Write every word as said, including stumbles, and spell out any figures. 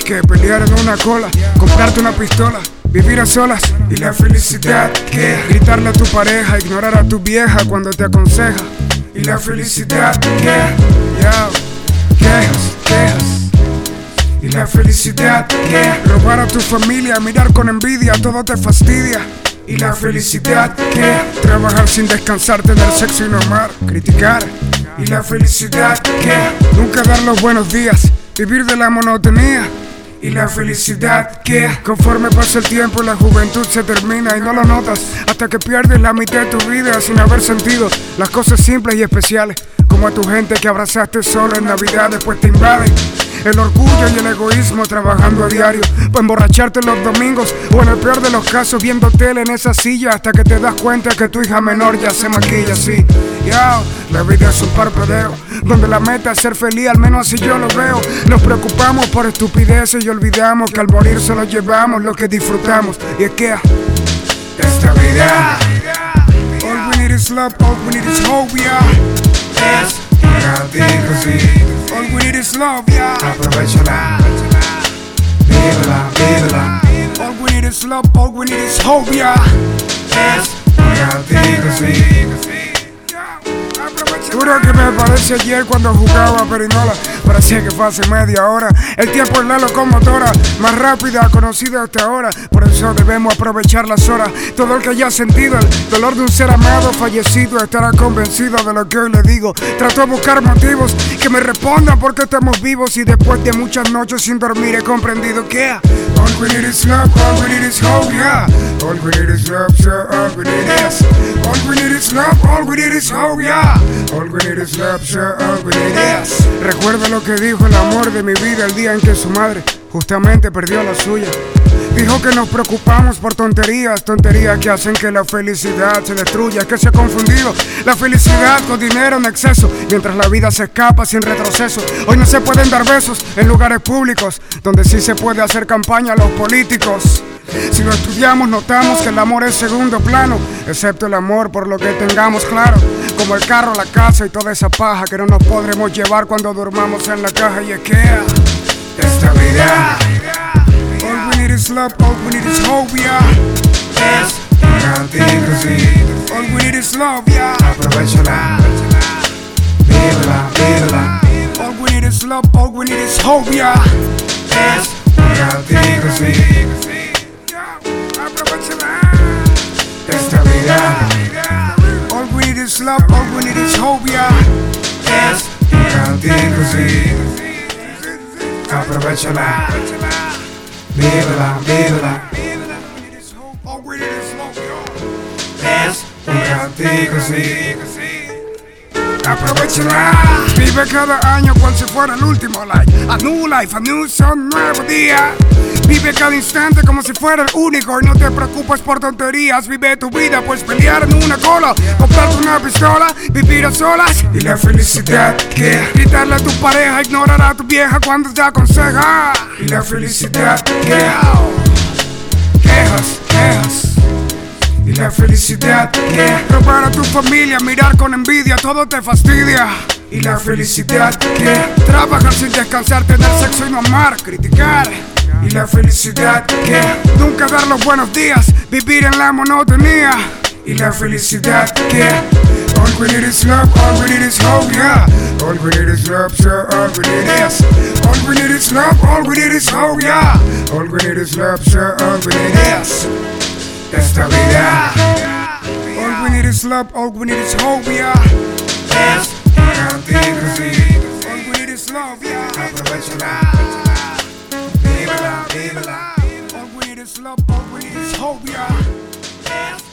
que pelear en una cola, comprarte una pistola, vivir a solas. Y la felicidad que gritarle a tu pareja, ignorar a tu vieja cuando te aconseja. Y la felicidad que yo, quejas, quejas. Y la felicidad que robar a tu familia, mirar con envidia, todo te fastidia. Y la felicidad que trabajar sin descansar, tener sexo y no amar, criticar. Y la felicidad que nunca dar los buenos días, vivir de la monotonía. Y la felicidad que conforme pasa el tiempo la juventud se termina y no lo notas hasta que pierdes la mitad de tu vida sin haber sentido las cosas simples y especiales, como a tu gente que abrazaste solo en Navidad. Después te invade el orgullo y el egoísmo trabajando a diario para emborracharte los domingos, o en el peor de los casos viendo tele en esa silla hasta que te das cuenta que tu hija menor ya se maquilla así. Yo, la vida es un parpadeo donde la meta es ser feliz, al menos así yo lo veo. Nos preocupamos por estupideces y olvidamos que al morir solo llevamos lo que disfrutamos. Y es que esta vida, all we need is love, all we need is hope, yeah. Es contigo, sí. All we need is love, yeah. Aprovechala, vívela, vívela. All we need is love, all we need is hope, yeah. Es contigo, sí. Juro que me parece ayer cuando jugaba perinola. Parecía que fue hace media hora. El tiempo es la locomotora más rápida conocida hasta ahora. Por eso debemos aprovechar las horas. Todo el que haya sentido el dolor de un ser amado fallecido estará convencido de lo que hoy le digo. Trato de buscar motivos que me respondan por qué estamos vivos. Y después de muchas noches sin dormir he comprendido que all we need is love, all we need is hope, yeah. All we need is love, sure, all we need is. All we need is love, all we need is hope, yeah. All we need is love, sure, all we need is. Recuerda lo que dijo el amor de mi vida el día en que su madre justamente perdió la suya. Dijo que nos preocupamos por tonterías, tonterías que hacen que la felicidad se destruya. Es que se ha confundido la felicidad con dinero en exceso, mientras la vida se escapa sin retroceso. Hoy no se pueden dar besos en lugares públicos, donde sí se puede hacer campaña a los políticos. Si lo estudiamos notamos que el amor es segundo plano, excepto el amor por lo que tengamos claro, como el carro, la casa y toda esa paja que no nos podremos llevar cuando durmamos en la caja. Y es que esta vida, all we need is love, all we need is hope, yeah. Es contigo, sí. All we need is love, yeah. Aprovechala, vívela, vívela. All we need is love, all we need is hope, yeah. Es contigo, sí. Esta vida, all we need is love, all we need is hope, yeah. Es contigo, sí. Aprovechala, vívela, vívela. All we need is love, es contigo, sí. Aprovechala, vive cada año cual si fuera el último. Like a new life, a new sun, nuevo día. Vive cada instante como si fuera el único y no te preocupes por tonterías. Vive tu vida, pues pelear en una cola, comprarte una pistola, vivir a solas. Y la felicidad que gritarle a tu pareja, ignorar a tu vieja cuando te aconseja. Y la felicidad que quejas, quejas. Y la felicidad que robar a tu familia, mirar con envidia, todo te fastidia. Y la felicidad que trabajar sin descansar, tener sexo y no amar, criticar. Y la felicidad que nunca dar los buenos días, vivir en la monotonía. Y la felicidad que all we need is love, all we need is hope, yeah. All we need is love, sure, all we need is. All we need is love, all we need is hope, yeah. All we need is love, sure, all we need is. Esta vida, all we need is love, all we need is hope, yeah. Es contigo, sí. All we need is love, yeah. Aprovechala, vívela, vívela. All we need is love, all we need is hope, yeah.